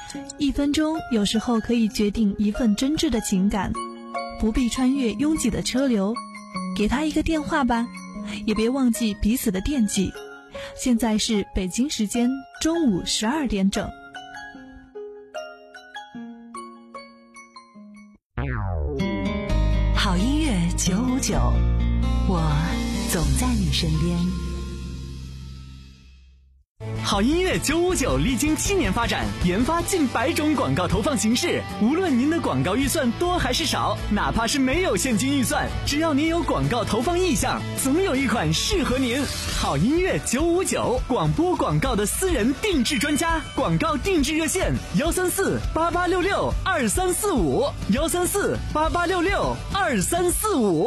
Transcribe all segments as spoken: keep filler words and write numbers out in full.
一分钟有时候可以决定一份真挚的情感，不必穿越拥挤的车流，给他一个电话吧，也别忘记彼此的惦记。现在是北京时间中午十二点整。 好音乐九五九，我总在你身边。 好音乐九五九历经七年发展，研发近百种广告投放形式。无论您的广告预算多还是少，哪怕是没有现金预算，只要您有广告投放意向，总有一款适合您。好音乐九五九，广播广告的私人定制专家，广告定制热线幺三四八八六六二三四五幺三四八八六六二三四五。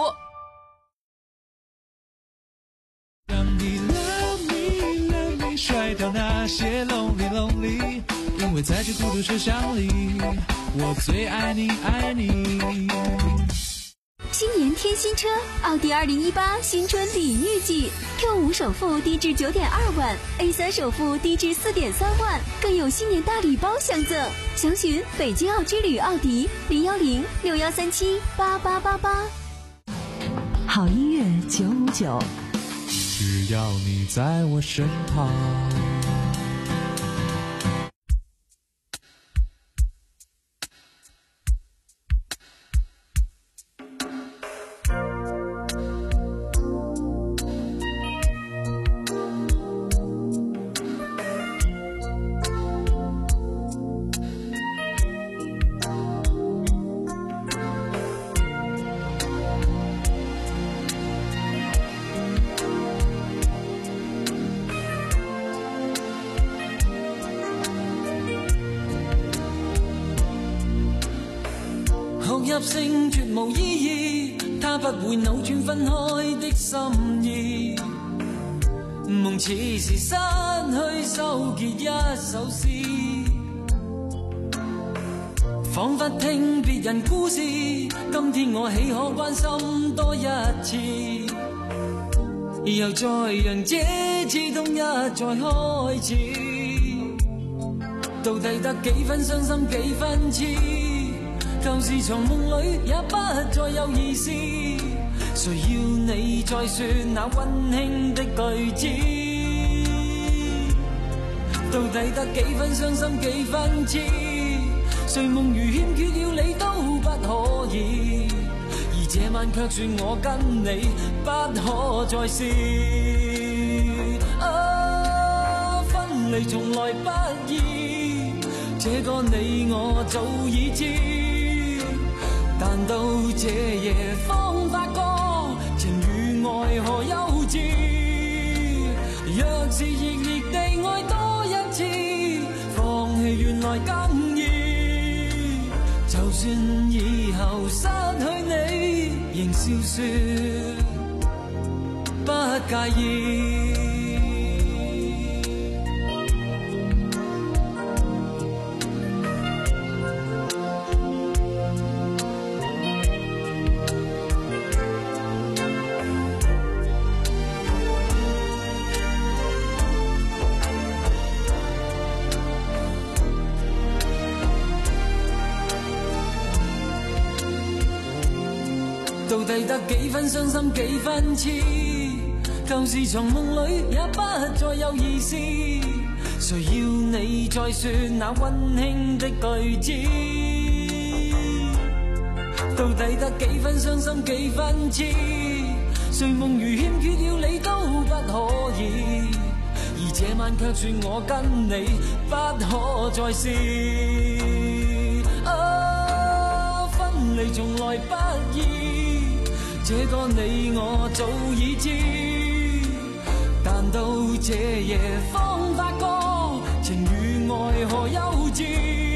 甩掉那些 lonely lonely， 因为在这孤独车厢里，我最爱你爱你。 新年添新车，奥迪二零一八新春礼遇季 ，Q 五首付低至九点二万 ，A 三首付低至四点三万，更有新年大礼包相赠。详询北京奥之旅奥迪零幺零六幺三七八八八八。 好音乐九五九。 只要你在我身旁。 入性絕無意義，它不會扭轉分開的心意。夢似是失去收結一首詩，彷彿聽別人故事，今天我豈可關心多一次？又再讓這次痛一再開始，到底得幾分傷心幾分痴？舊時從夢裏也不再有意思，誰要你再說那溫馨的句子？到底得幾分傷心幾分痴？誰夢如欠缺了你都不可以，而這晚卻說我跟你不可再試。啊，分離從來不易，這個你我早已知。但到這夜方發覺情與愛何幼稚，若是熱烈地愛多一次，放棄原來更易。就算以後失去你，仍笑說不介意。到底得幾分傷心幾分痴？舊時從夢裏也不再有意思，誰要你再說那溫馨的句子？到底得幾分傷心幾分痴？誰夢如欠缺了你都不可以，而這晚卻說我跟你不可再試。啊，分離從來不易，這個你我早已知，但到這夜方發覺情與愛何幼稚。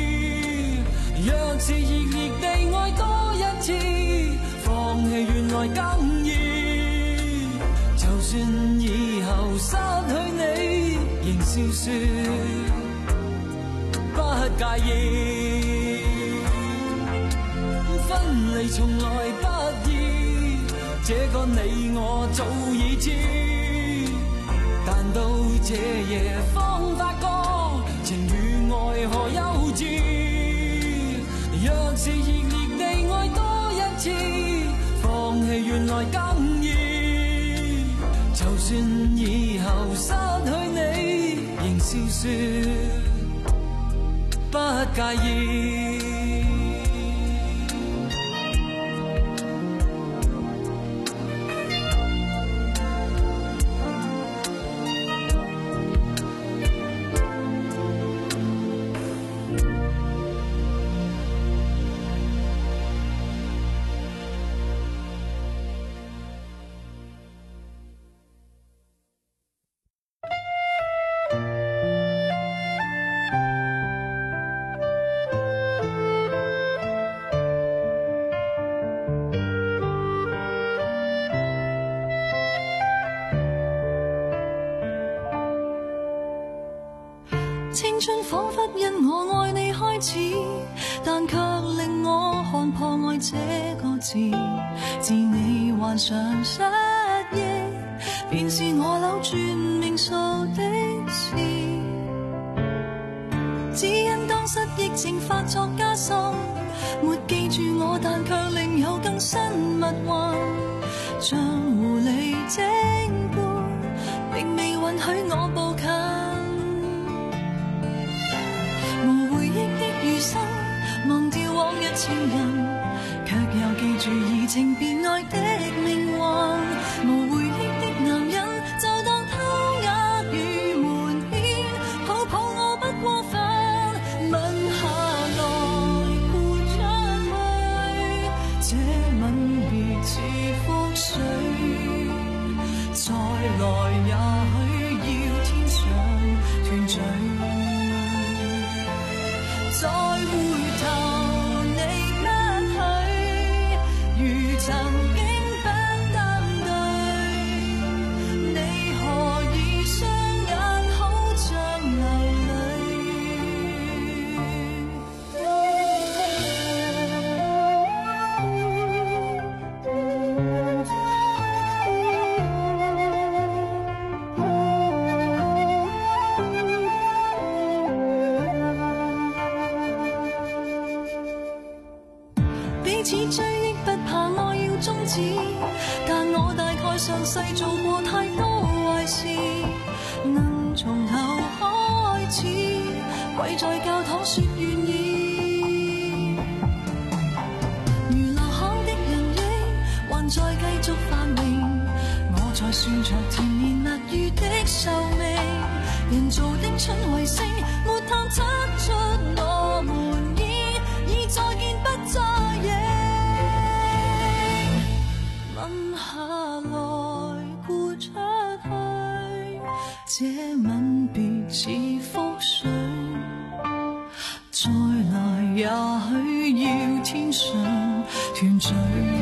若是熱烈地愛多一次，放棄原來更易。就算以後失去你，仍笑說不介意。分離從來不易，這個你我早已知，但到這夜方發覺情與愛何幼稚。 來更易。就算以後失去你，仍笑說不介意。 青春仿佛因我愛你開始，但卻令我看破愛這個字。自你患上失憶，便是我扭轉命數的事。只因當失憶症發作加深，沒記住我，但卻另有更新密運。像狐狸精般，並未允許我步近。餘生忘掉往日情人，卻又記住移情別愛的命運。無回憶的男人，就當偷壓與瞞騙，抱抱我不過分，吻下來豁出去，這吻別似覆水，再來也許要天上團聚。再回頭你不許，如曾經不登對，你何以雙眼好像流彼此追憶不怕愛要終止，但我大概上世做過太多壞事，能從頭開始，跪在教堂說願意。如留下的人憶還在繼續繁榮，我在算着甜言蜜語的壽命，人造的春衛星沒探測出我們已已再見不再認。吻下來豁出去，這吻別似覆水，再來也許要天上團聚。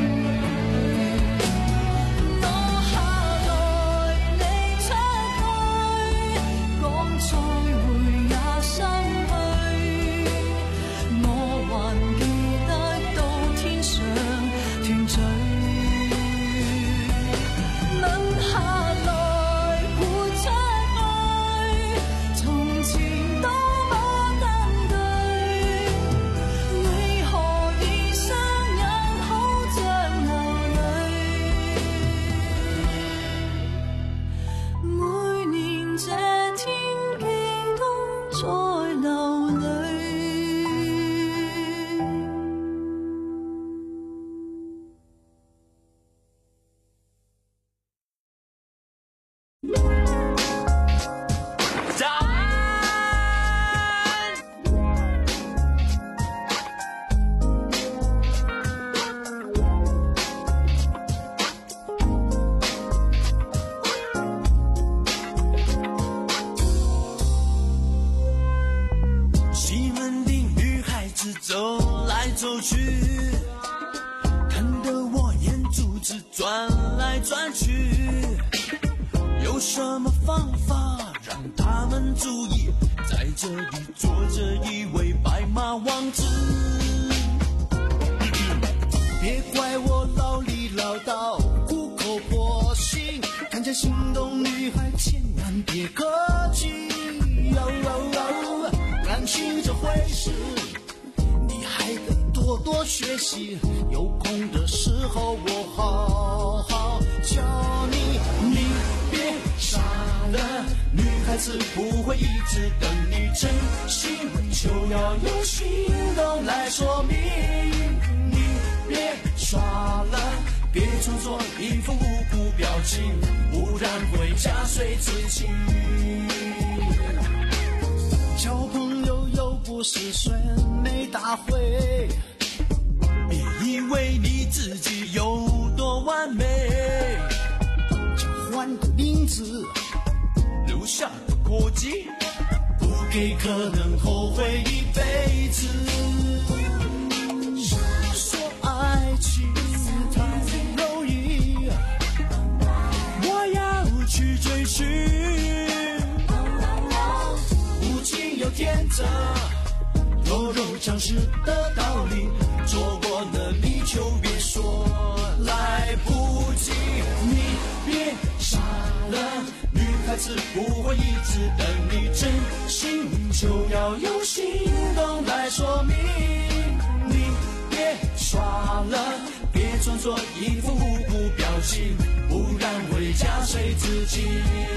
走去，看得我眼珠子转来转去，有什么方法让他们注意，在这里坐着一位白马王子？别怪我老里唠叨，苦口婆心，看见心动女孩千万别客气，哦哦哦，感情这回事还得多多学习，有空的时候我好孩子不会一直等你真心，就要用行动来说明。你别耍了，别装作一副无辜表情，不然会加碎自己。交朋友又不是选美大会，别以为你自己有多完美，就换个名字留下个过节，不给可能后悔一辈子。说爱情太容易，我要去追寻，无情又天真，弱肉强食的道理，做过的你就别说来不及。你别傻了，女孩子不会一直等你真心，就要用行动来说明。你别耍了，别装作一副无辜表情，不然会加碎自己。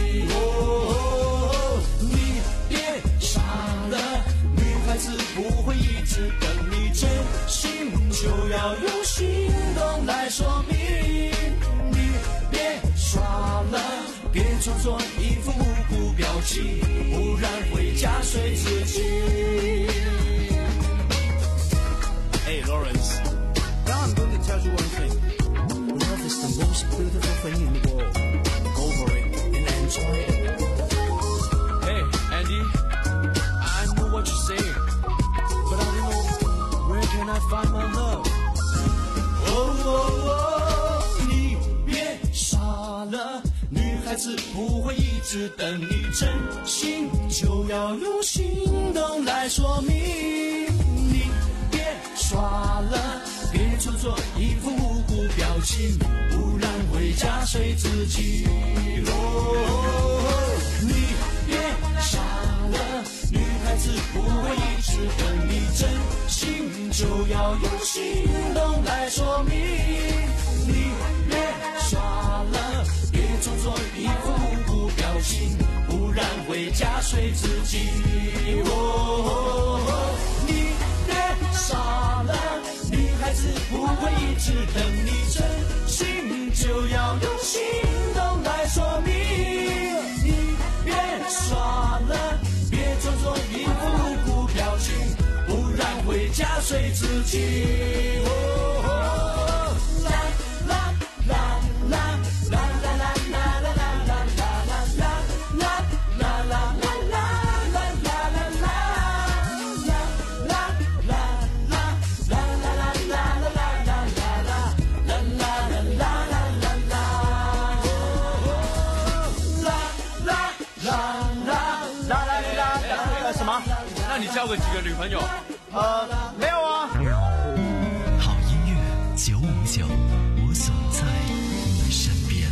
哦，你别傻了，女孩子不会一直等你真心，就要用行动来说明。你别耍了，别装作一副无辜表情，不然会加碎自己。Hey Lawrence, now I'm going to tell you one thing. Love is the most beautiful thing in the world. Go for it and enjoy it. Hey Andy, I know what you're saying, but I don't know where can I find my love. Oh, oh, oh, 你别傻了，女孩子不会一直等你真心，就要用行动来说明。你别耍了，别装作一副无辜表情，不然会加碎自己。哦，你别傻了，女孩子不会一直等你真心，就要用行动来说明。你别耍了，别装作一副无辜表情，不然会加碎自己。哦，你别傻了，女孩子不会一直等你真心，就要用行动来说明。你别耍了，别装作一副无辜表情，不然会加碎自己。哦，啦啦啦啦啦啦啦啦啦啦啦啦啦啦啦啦什么？那你交过几个女朋友？ 呃，没有啊。 好音乐九五九，我总在你身边。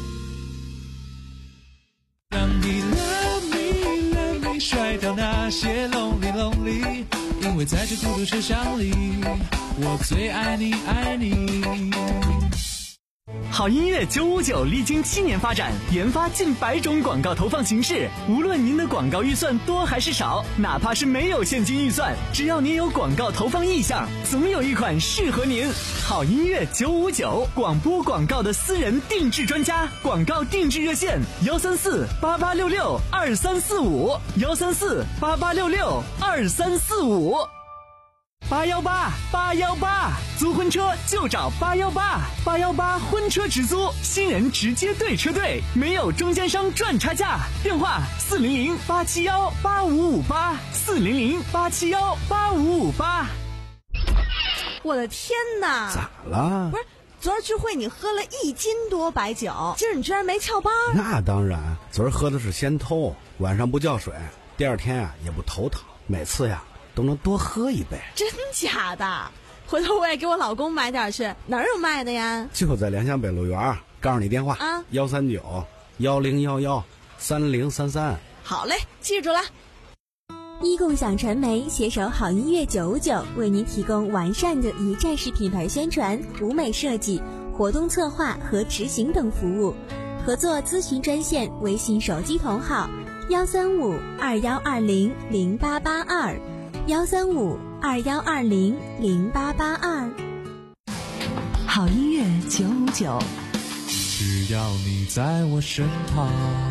让你 love me love me 甩掉那些 lonely lonely， 因为在这孤独车厢里，我最爱你爱你。 好音乐九五九历经七年发展，研发近百种广告投放形式。无论您的广告预算多还是少，哪怕是没有现金预算，只要您有广告投放意向，总有一款适合您。好音乐九五九，广播广告的私人定制专家，广告定制热线：幺三四八八六六二三四五，幺三四八八六六二三四五。八幺八八幺八，租婚车就找八幺八，八幺八婚车直租，新人直接对车队，没有中间商赚差价。电话四零零八七幺八五五八，四零零八七幺八五五八。 我的天哪！ 咋了？ 不是，昨儿聚会你喝了一斤多白酒，今儿你居然没翘班？ 那当然，昨儿喝的是先偷，晚上不叫水，第二天啊也不头疼，每次呀都能多喝一杯。 真假的？回头我也给我老公买点去，哪儿有卖的呀？ 就在联想北路园，告诉你电话啊，幺三九幺零幺幺三零三三。 好嘞，记住了。 一共享传媒携手好音乐九五九，为您提供完善的一站式品牌宣传、舞美设计、活动策划和执行等服务。合作咨询专线：微信手机同号幺三五二幺二零零八八二，幺三五二幺二零零八八二。 好音乐九五九， 只要你在我身旁。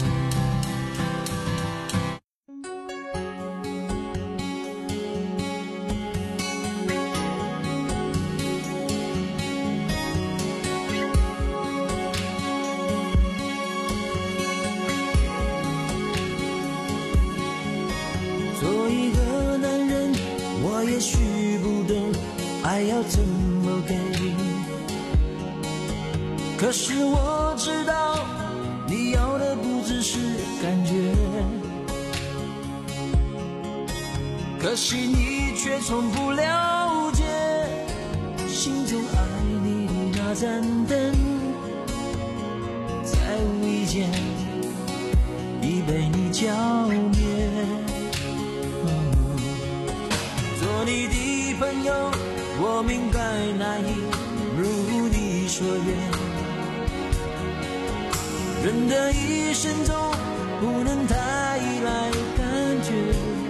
做一个男人，我也许不懂爱要怎么给，可是我知道你要的不只是感觉，可惜你却从不了解心中爱你的那盏灯，在无意间已被你浇灭。做你的朋友，我明白难以如你所愿，人的一生中不能太依赖感觉，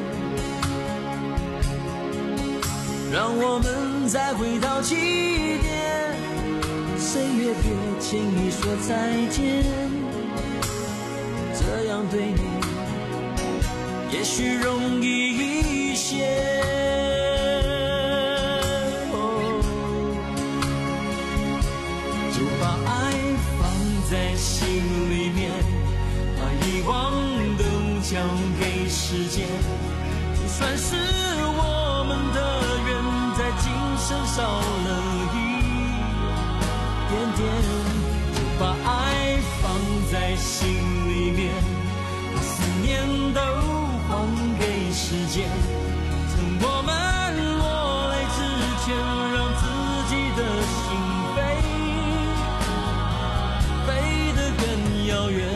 让我们再回到起点，谁也别轻易说再见，这样对你也许容易一些。在心里面，把遗忘都交给时间，就算是我们的缘在今生少了一点点，就把爱放在心里面，把思念都还给时间，趁我们落泪之前，让自己的心飞更遥远。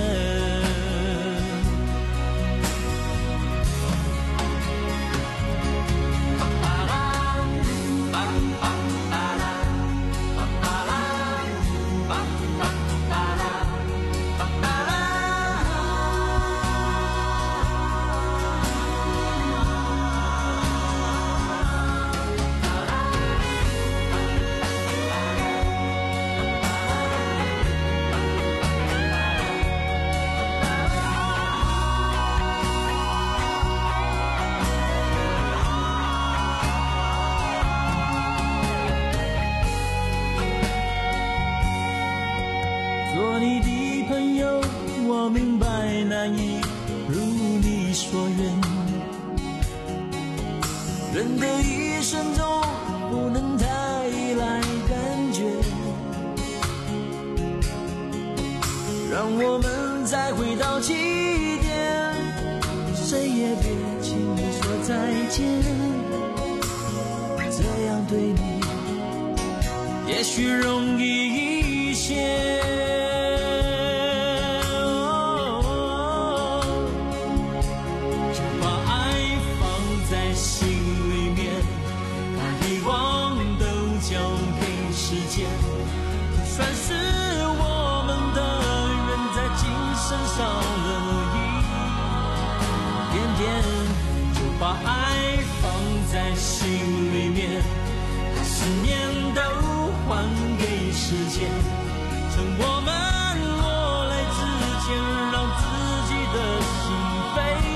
做你的朋友，我明白难以如你所愿，人的一生中不能太依赖感觉，让我们再回到起点，谁也别轻易说再见，这样对你也许容易一些。算是我们的缘在今生少了一点点，就把爱放在心里面，把思念都还给时间，趁我们落泪之前，让自己的心飞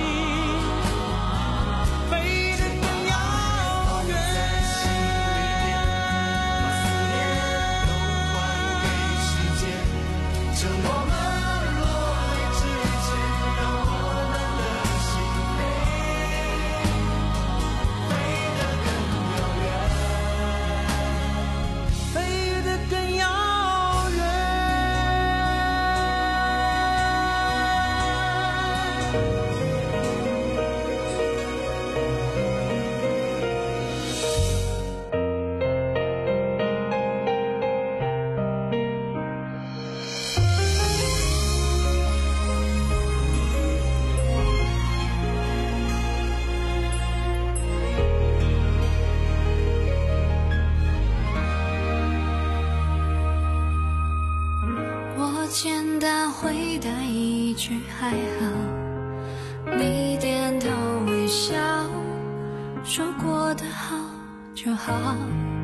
简单回答一句还好， 你点头微笑，说过的好就好。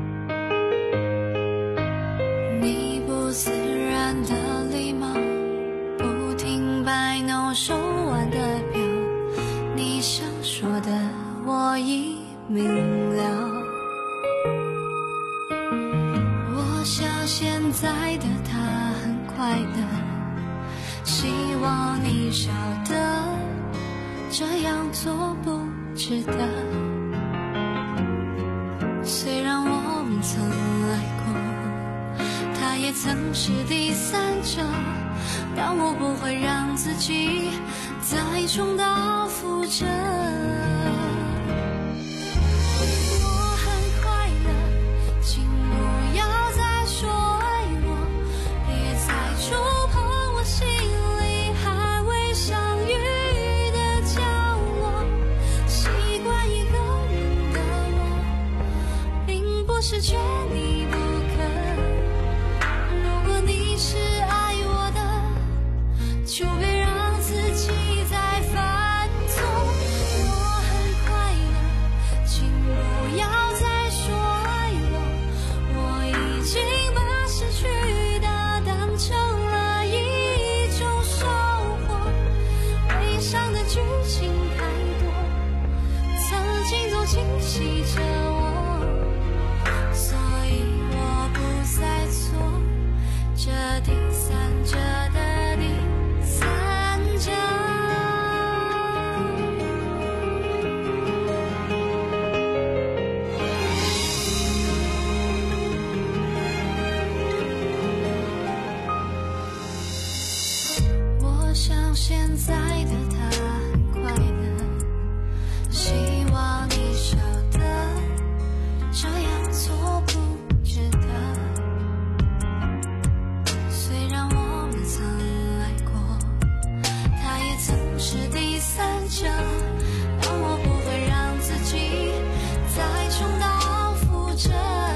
你不自然的礼貌，不停摆弄手腕的表，你想说的我已明了。我想现在的他很快乐，希望你晓得这样做不值得。虽然我们曾爱过，他也曾是第三者，但我不会让自己再重蹈覆辙。我很快乐，请不要再说爱我，别再触碰我心里还未相遇的角落。习惯一个人的我，并不是缺你不可。如果你是爱我的，就别让自己再犯错。我很快乐，请不要再说爱我，我已经把失去的当成了一种收获。悲伤的剧情太多，曾经都惊喜着我，所以我不再做这第三者的第三者。我想现在的他很快乐，希望你晓得这样做不值得。虽然我们曾爱过，他也曾是第三者，但我不会让自己再重蹈覆辙。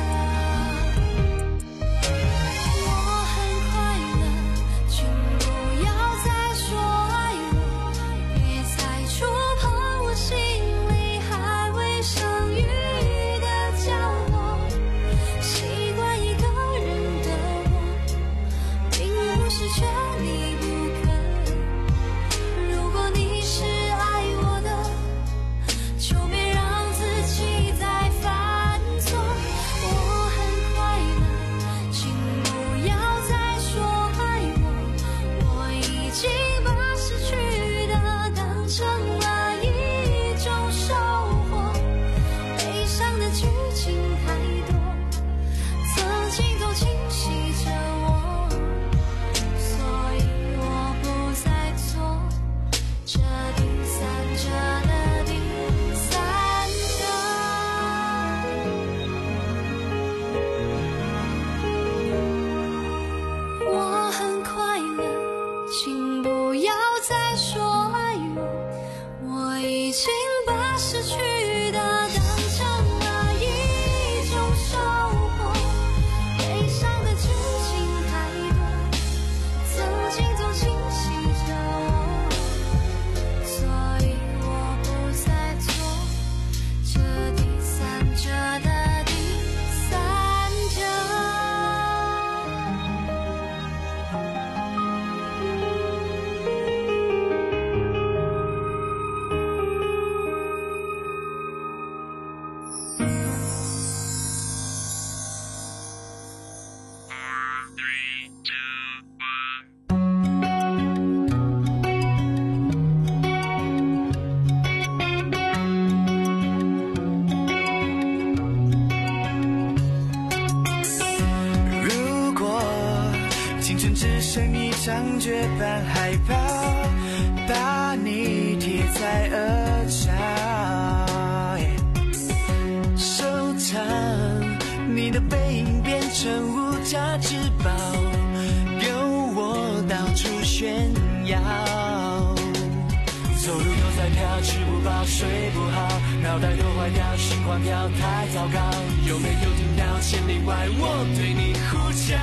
我很快乐，请不要再说爱我，别再触碰我心里还未相遇的角落。习惯一个人的我，并不是缺你不可。如果你是爱我的，就别让自己再犯错。我很快乐，请不要再说爱我，我已经把失去的当成了一种收获。悲伤的剧情太多，曾经都惊喜着我，所以我不再做这第三者的第三者。我很快乐，请不要再说爱我，我已经把失去的当成了一种收获。悲伤的剧情太多，曾经都惊喜着我，所以我不再做这第三者的第三者。 如果青春只剩一张绝版海报，把你贴在额角，收藏你的背影变成无价之宝，由我到处炫耀。走路都在飘，吃不饱睡不好，脑袋都坏掉，心慌跳，太糟糕。有没有听到千里外我对你呼叫？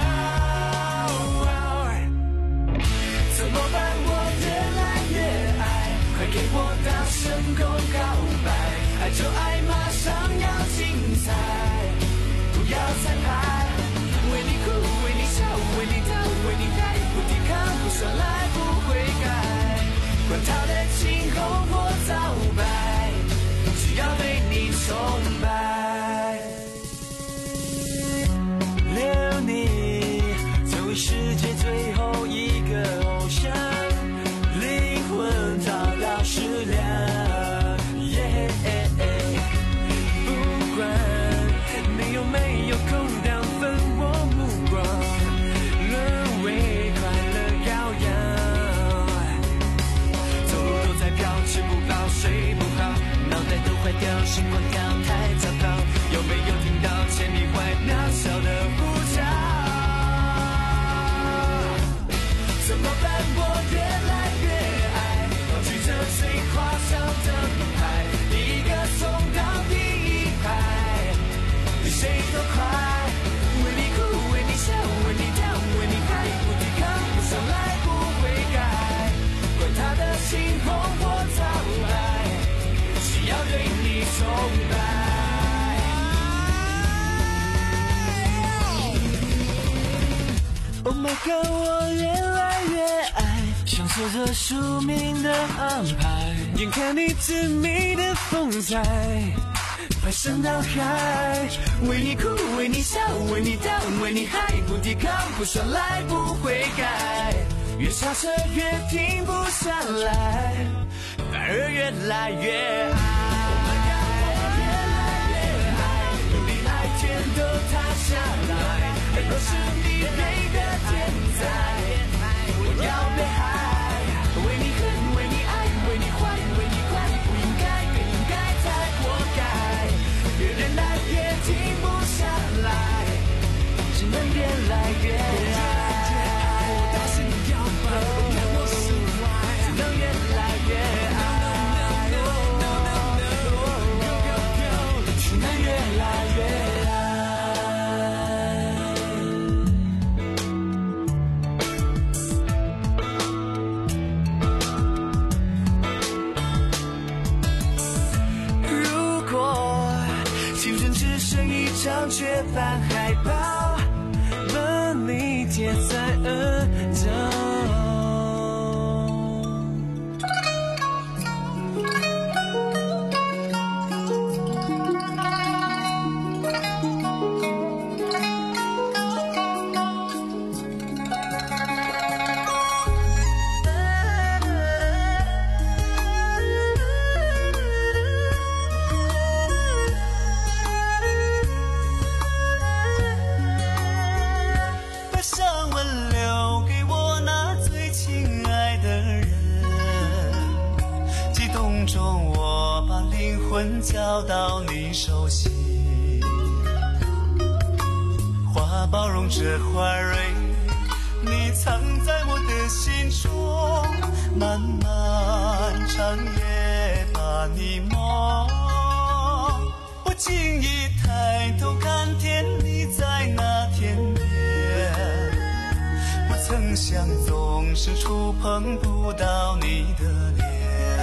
怎么办？我越来越爱，快给我就爱马上要精彩，不要彩排，为你哭，为你笑，为你跳，为你嗨，不抵抗，不耍赖，不悔改，管他的青红或皂白，只要对你崇拜。留你作为世界最后一个偶像，灵魂找到食粮。不管你有没有空档分我目光，沦为快乐羔羊。走路都在飘，吃不饱睡不好，脑袋都坏掉，心慌跳太糟糕。有没有听到千里外渺小的呼叫？怎么办？我越来越爱，高举着最夸张的名牌，第一个冲到第一排，比谁都快。为你哭，为你笑，为你跳，为你嗨，不抵抗，不耍赖，不悔改，管他的青红或皂白，只要对你崇拜。Oh my god， 我越来越爱，享受着宿命的安排，眼看你致命的风采，排山倒海，为你哭，为你笑，为你跳，为你嗨，不抵抗，不耍赖，不悔改，越刹车越停不下来，反而越来越爱。天都塌下来，若是你配的天才，我要被害，为你恨，为你爱，为你坏，为你快，不应该，更应该才活该，越忍耐越停不下来，只能越来越爱。我大声摇摆，让我释怀，只能越来越爱，只能越来越爱。张绝版海报，把你贴在额头。交到你手心，花包容着花蕊，你藏在我的心中，漫漫长夜把你梦。我轻易抬头看天，你在那天边，不曾想总是触碰不到你的脸。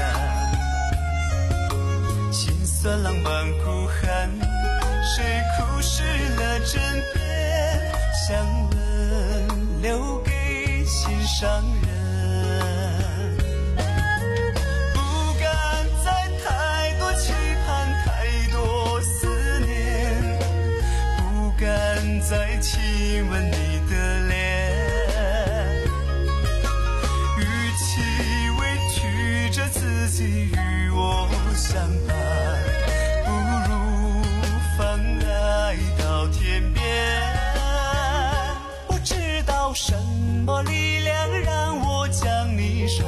酸浪漫哭喊，谁哭湿了枕边，香吻留给心上人。不敢再太多期盼，太多思念，不敢再亲吻你的脸，与其委屈着自己与我相伴，什么力量让我将你收？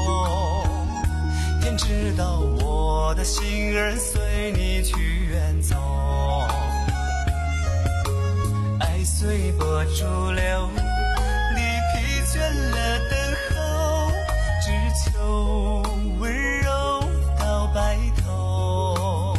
天知道我的心儿随你去远走，爱随波逐流，你疲倦了等候，只求温柔到白头。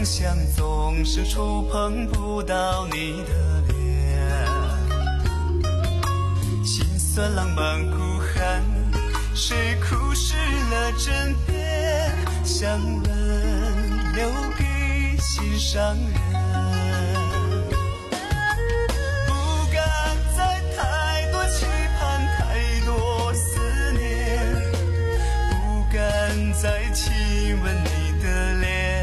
想总是触碰不到你的脸，心酸浪漫哭喊，谁哭湿了枕边，香吻留给心上人。不敢再太多期盼，太多思念，不敢再亲吻你的脸，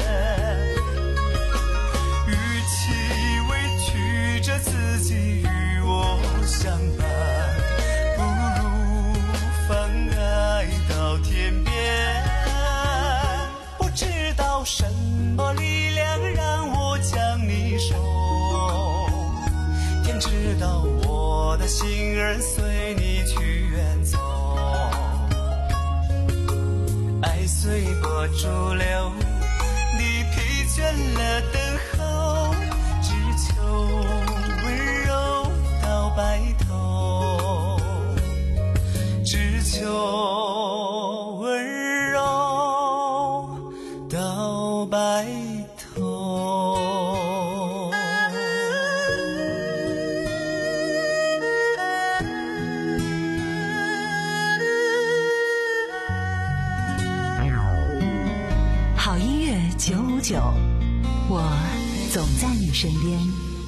与其委屈着自己与我相伴，不如放爱到天边。不知道什么力量让我将你守，天知道我的心儿随你去远走。爱随波逐流，你疲倦了等候，只求温柔到白头，只求温柔到白头。 好音乐九五九，我总在你身边。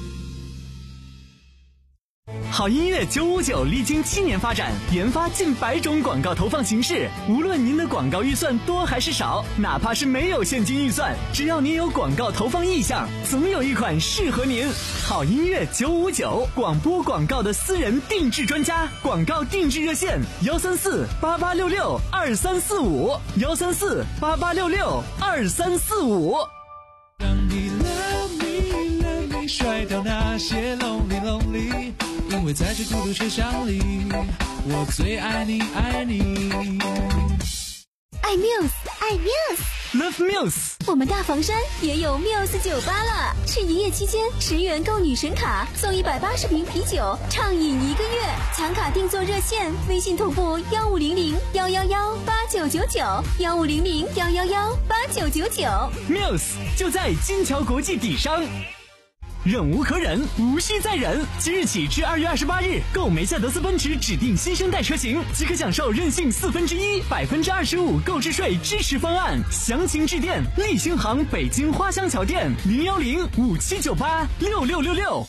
好音乐九五九历经七年发展，研发近百种广告投放形式。无论您的广告预算多还是少，哪怕是没有现金预算，只要您有广告投放意向，总有一款适合您。好音乐九五九，广播广告的私人定制专家，广告定制热线：幺三四八八六六二三四五，幺三四八八六六二三四五。 让你 love me love me 甩掉那些 lonely lonely， 因为在这孤独车厢里，我最爱你爱你。 爱 Muse， 爱 Muse，Love Muse。 我们大房山也有 Muse 酒吧了，是营业期间十元购女神卡，送一百八十瓶啤酒，畅饮一个月。抢卡订座热线：微信同步幺五零零幺幺幺八九九九，幺五零零幺幺幺八九九九。 Muse 就在金桥国际底商。忍无可忍，无需再忍。即日起至二月二十八日，购梅赛德斯奔驰指定新生代车型，即可享受任性四分之一、百分之二十五购置税支持方案。详情致电立新行北京花乡桥店零幺零五七九八六六六六。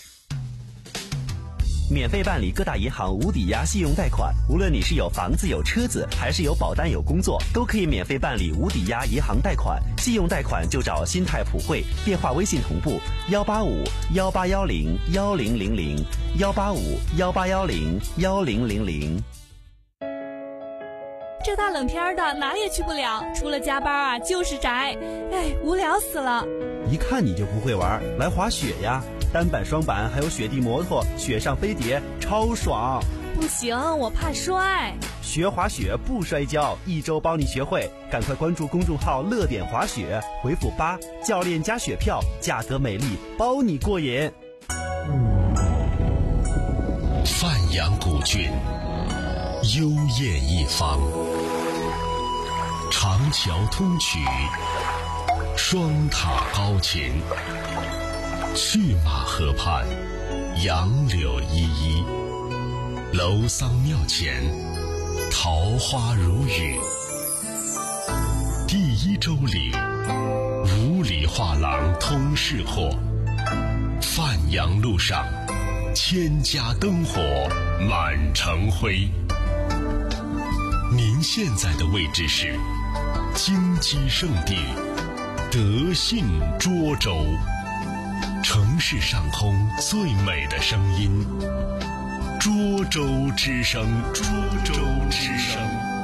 免费办理各大银行无抵押信用贷款，无论你是有房子有车子，还是有保单有工作，都可以免费办理无抵押银行贷款。信用贷款就找新泰普惠，电话微信同步幺八五幺八幺零幺零零零幺八五幺八幺零幺零零零。 这大冷天的哪也去不了，除了加班啊就是宅，哎，无聊死了。 一看你就不会玩，来滑雪呀！单板、双板，还有雪地摩托、雪上飞碟，超爽！ 不行，我怕摔。 学滑雪不摔跤，一周帮你学会。赶快关注公众号“乐点滑雪”，回复八，教练加雪票，价格美丽，包你过瘾。 范阳古郡，幽艳一方，长桥通衢，双塔高擎。去马河畔，杨柳依依，楼桑庙前，桃花如雨。第一周里，五里画廊通市货，范阳路上，千家灯火满城辉。您现在的位置是金鸡圣地德信涿州。城市上空最美的声音，涿州之声，涿州之声。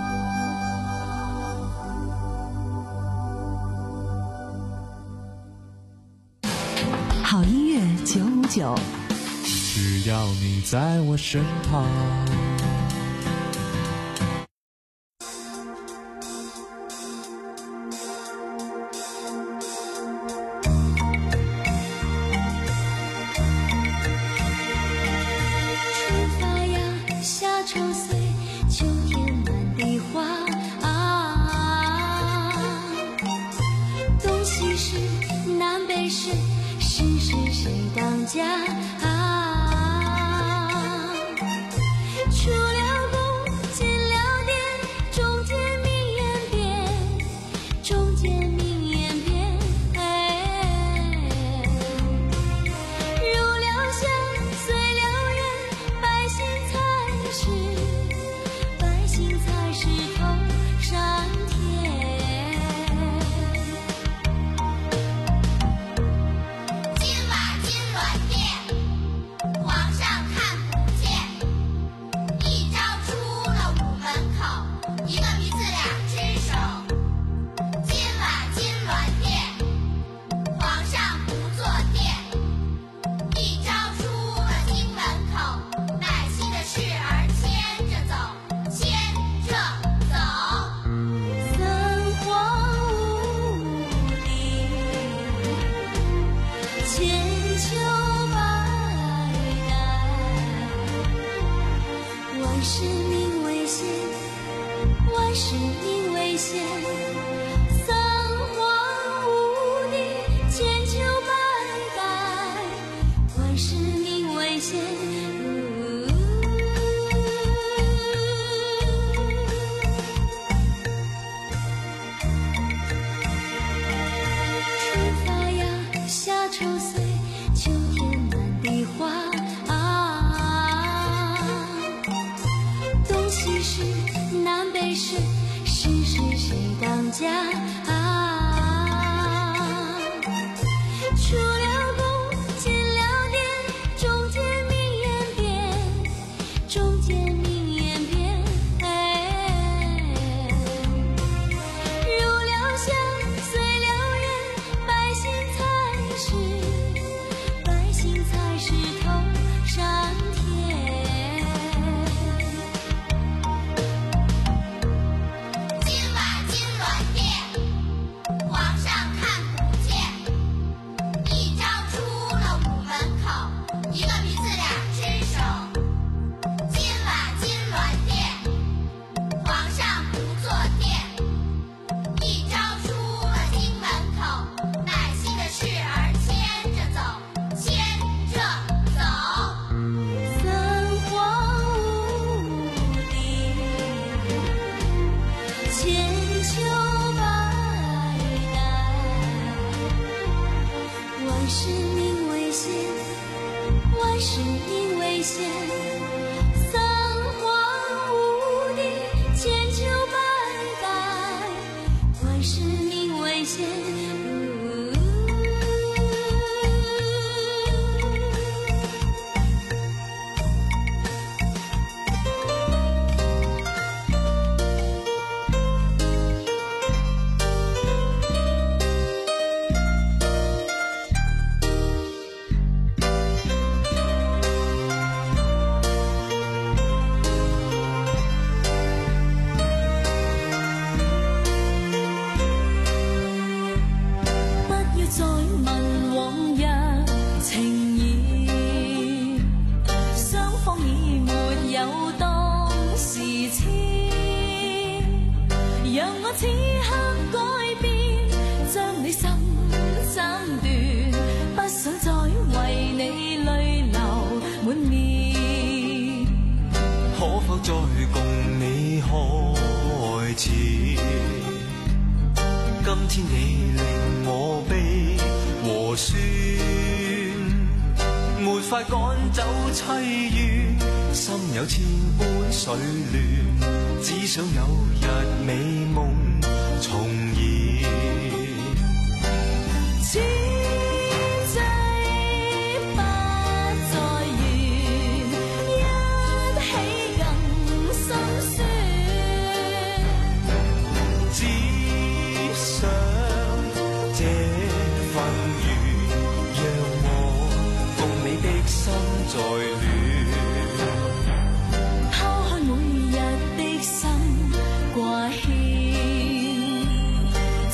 好音乐九五九， 只要你在我身旁。 那是是是谁当家啊？出了宫，进了殿，中间名言变，中间名言变。哎，入了乡，随了人，百姓才是，百姓才是头上天。万世名为先，万世名为先，三皇五帝，千秋百代，万世名为先。春发芽，夏秋岁，秋天满地花。南北是是是谁当家啊？出了宫，进了殿，中间名言变，中间名言变。哎，入了乡，随了人，百姓才是，百姓才是头上天。万世名为先，万世名为先，三皇五帝，千秋百代，万世名为先。再問往日情誼，雙方已沒有當時痴，讓我此刻改變，將你心斬斷，不想再為你淚流滿面， 可否再共你開始？今天你令我悲和酸，沒法趕走凄怨，心有千般水亂，只想有日美夢重現。 此際不再緣，一起更心酸。 想這份緣，讓我共你的心再亂， 拋開每日的心掛牽，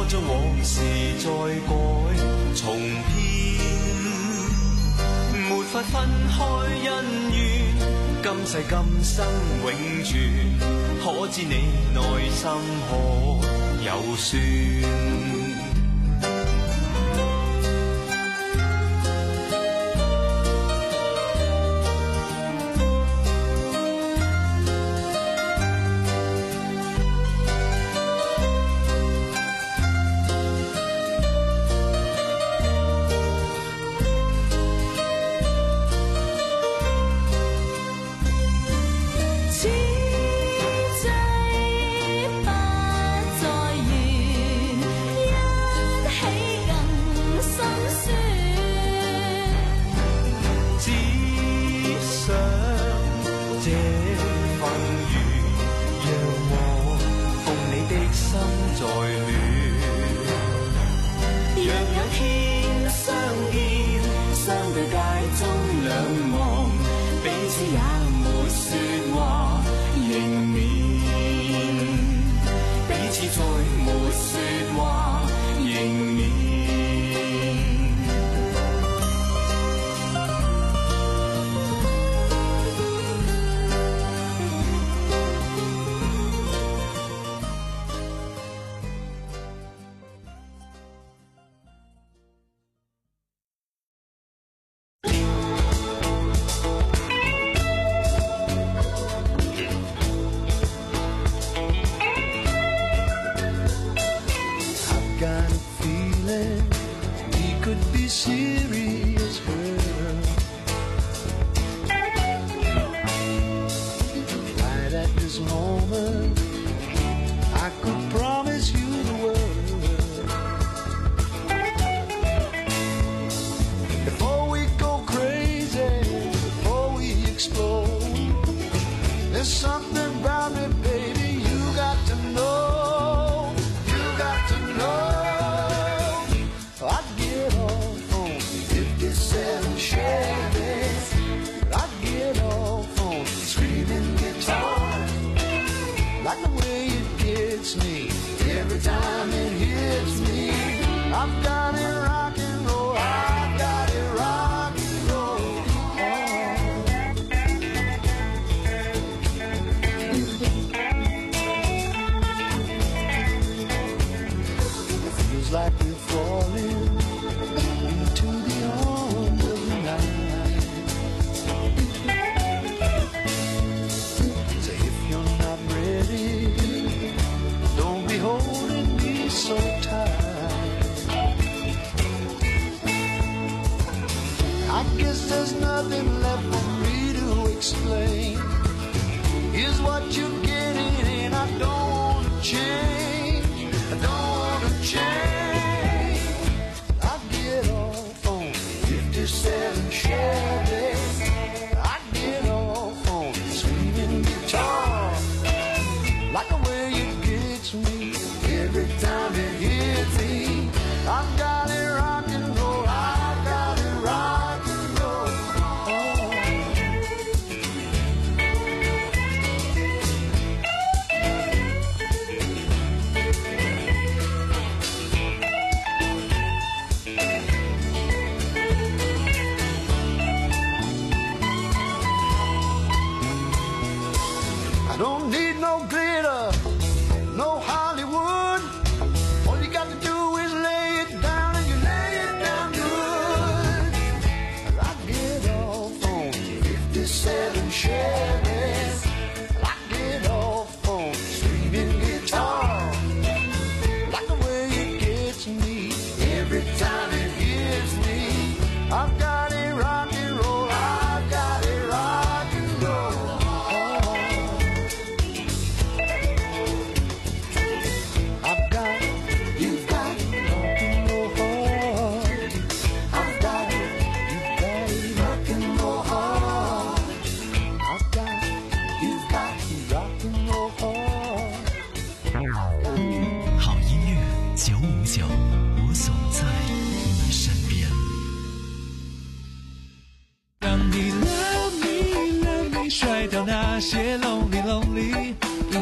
將往事再改重編，沒法分開恩怨，今世今生永存，可知你內心可有算？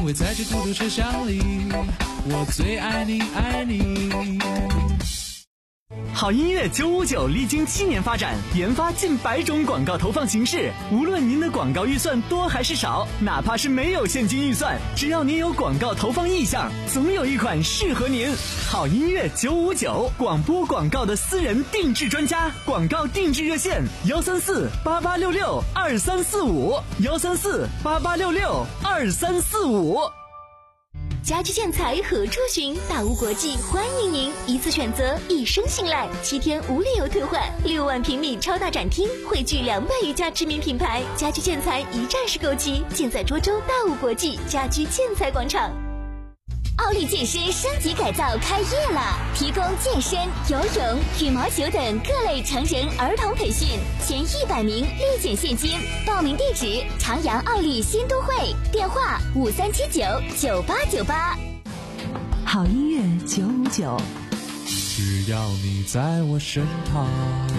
为在这孤独车厢里，我最爱你爱你。 好音乐九五九历经七年发展，研发近百种广告投放形式。无论您的广告预算多还是少，哪怕是没有现金预算，只要您有广告投放意向，总有一款适合您。好音乐九五九，广播广告的私人定制专家，广告定制热线：幺三四八八六六二三四五，幺三四八八六六二三四五。 家居建材何处寻？大屋国际欢迎您，一次选择，一生信赖，七天无理由退换，六万平米超大展厅，汇聚两百余家知名品牌，家居建材一站式购齐，尽在涿州大屋国际家居建材广场。奥利健身升级改造开业了，提供健身、游泳、羽毛球等各类成人儿童培训，前一百名立减现金。报名地址：长阳奥利新都会，电话五三七九九八九八。 好音乐九五九， 只要你在我身旁。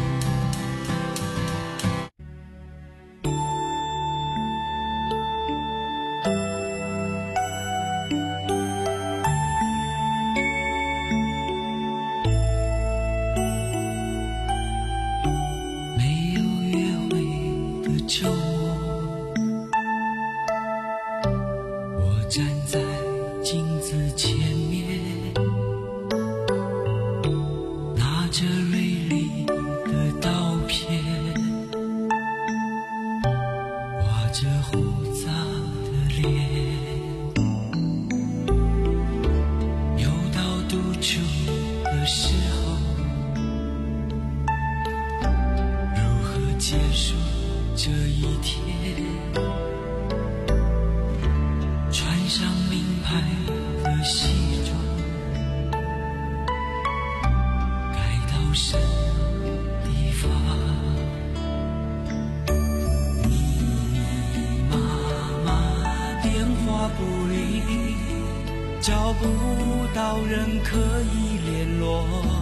找不到人可以联络，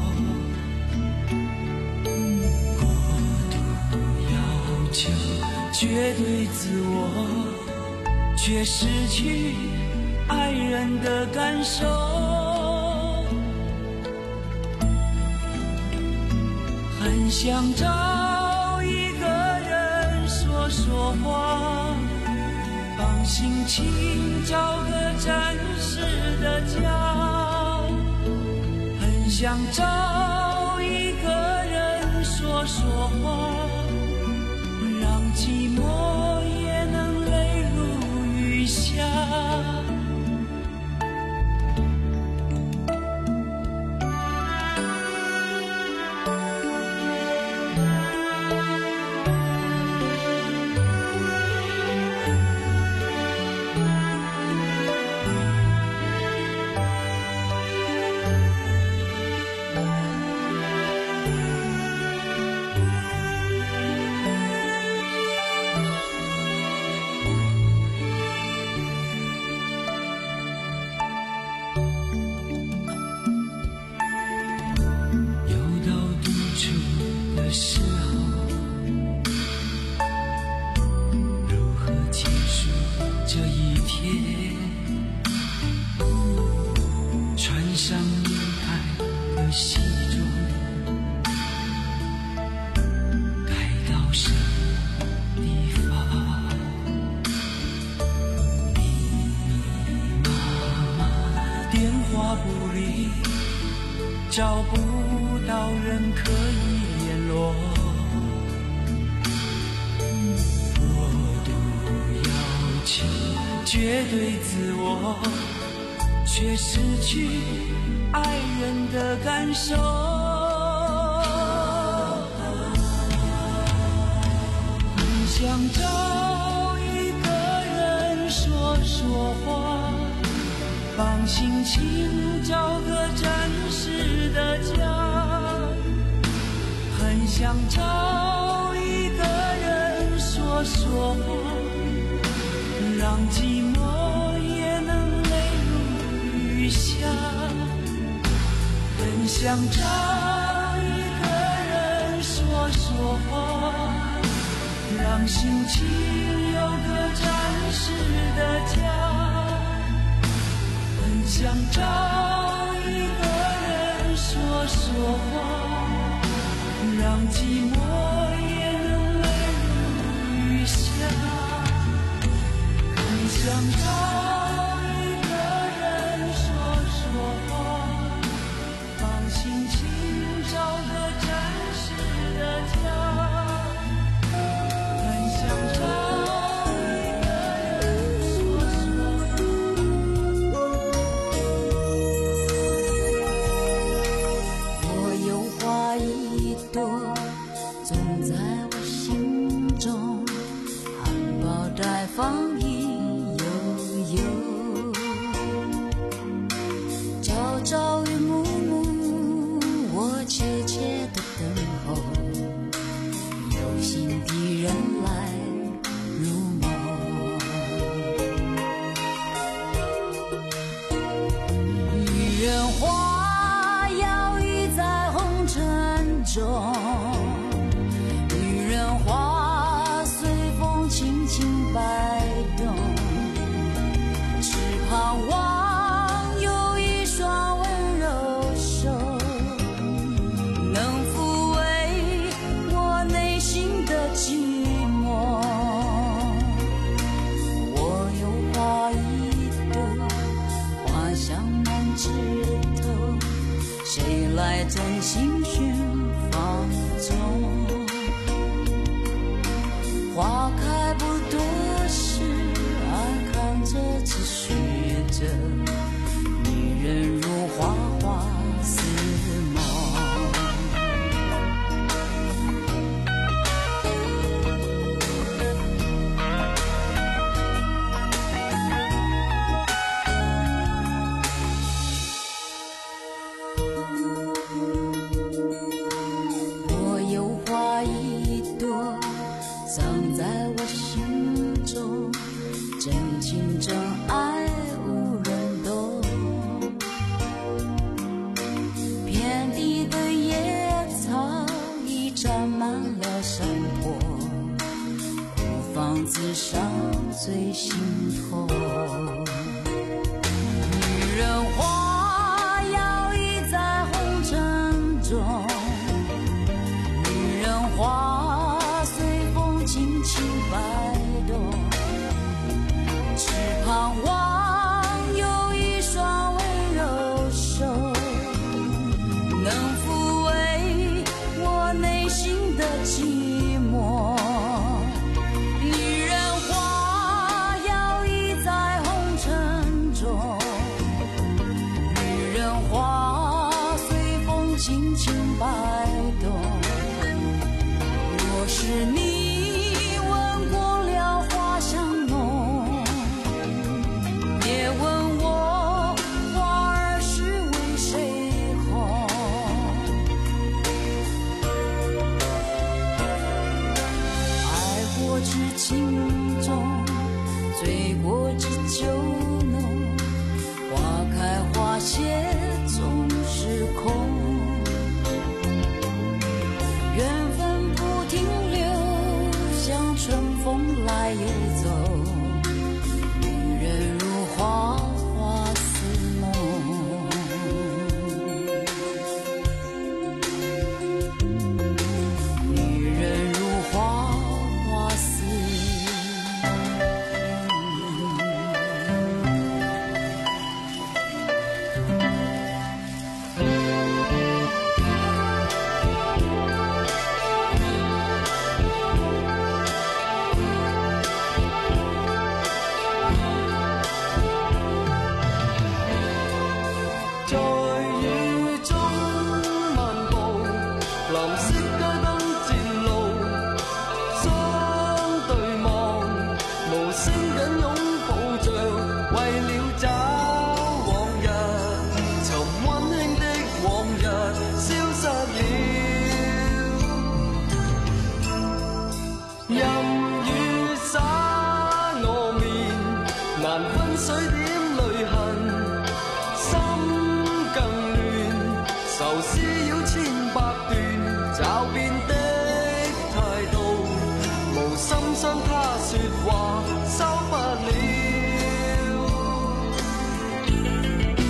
过度要求绝对自我，却失去爱人的感受。很想找一个人说说话，帮心情找个暂时的家，很想找一个人说说话，让寂寞也能泪如雨下。找不到人可以联络，过度要求绝对自我，却失去爱人的感受。很想找一个人说说话，帮心情找个暂时的家，很想找一个人说说话，让寂寞也能泪如雨下。很想找一个人说说话，让心情有个暂时的家。 想找一个人说说话，让寂寞也能泪如雨下。很想找一个人说说话，帮心情找个暂时的家。很想找一个人说说话。 我有花一朵，总在我心中，含苞待放一悠悠，朝朝与暮暮，我切切的等候，有心的人来入梦。女人花摇曳在红尘中，女人花随风轻轻摆动，只盼望有一双温柔手，能抚慰我内心的寂寞。我有花一朵，花香满枝头，谁来真心寻放纵？花开不多时，爱看着只虚着，女人如花花似梦。我有花一朵，藏在我心中，真情真爱无人懂。遍地的野草已沾满了山坡，孤芳自赏最心痛。女人花摇曳在红尘中，女人花随风轻轻摆动，只盼望有一双温柔手，能抚慰我内心的寂寞。女人花摇曳在红尘中，女人花随风轻轻摆动。若是你闻过了花香浓，别问我花儿是为谁红。爱过知情重，醉过知酒浓，花开花谢总是空。缘分不停留，像春风来又走，女人如花花似梦。女人如花花似在雨中漫步，藍色街燈漸露，相對望，無聲緊擁抱着，為了找往日，尋溫馨的往日消失了。任雨灑我面，難分水點淚痕。愁絲繞千百段，找遍的態度，無心傷他說話，收不了。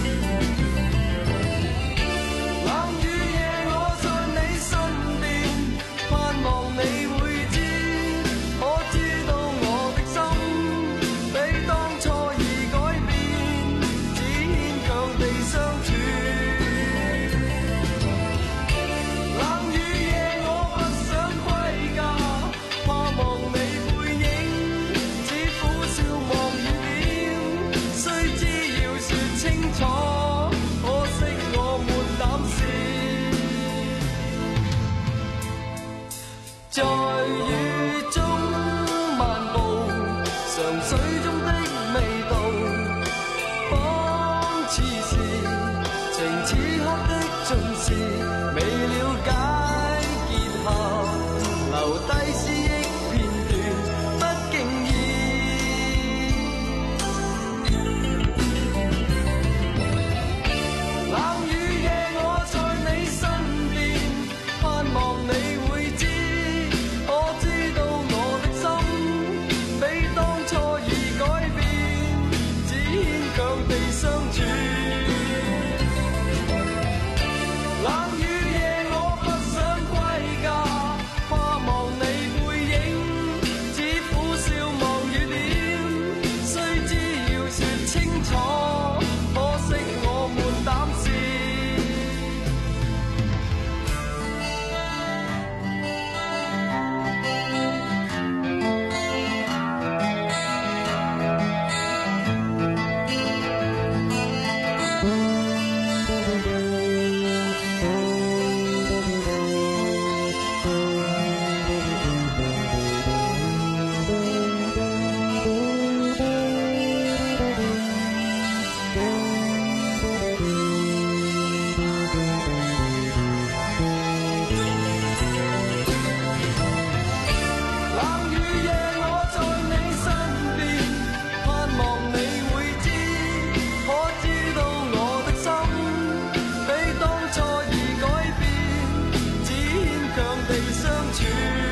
在雨中漫步，尝水中的味道，仿似是情此刻的尽是，未了解结合，留低思忆片段，不經意。冷雨夜我在你身邊，盼望你會知，我知道我的心比當初已改變，只牽強地相處。冷雨夜我不想歸家，怕望你背影，只苦笑望雨點，須知要說清楚，可惜我沒膽試。冷雨夜我在你身邊，盼望你會知，可知道我的心比當初已改變，只牽強地相處。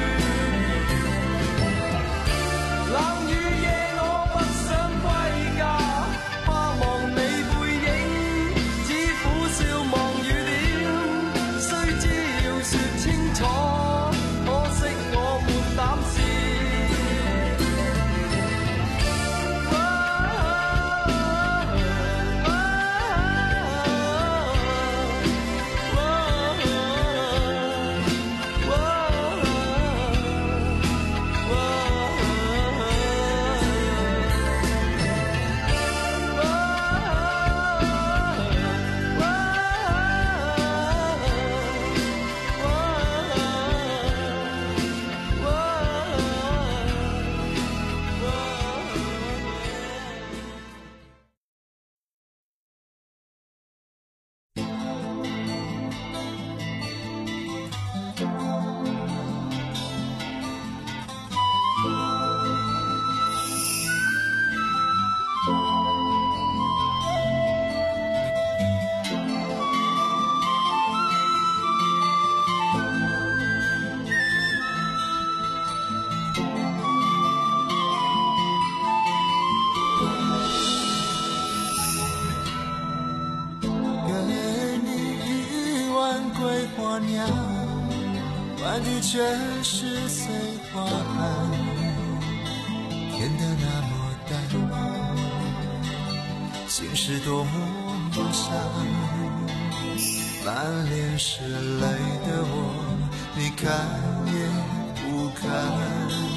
冷雨夜我不想歸家，怕望你背影，只苦笑望雨點，須知要說清楚，可惜我沒膽試。 给你一碗桂花酿，碗底却是碎花案，甜得那么淡，心事多么伤。满脸是泪的我，你看也不看。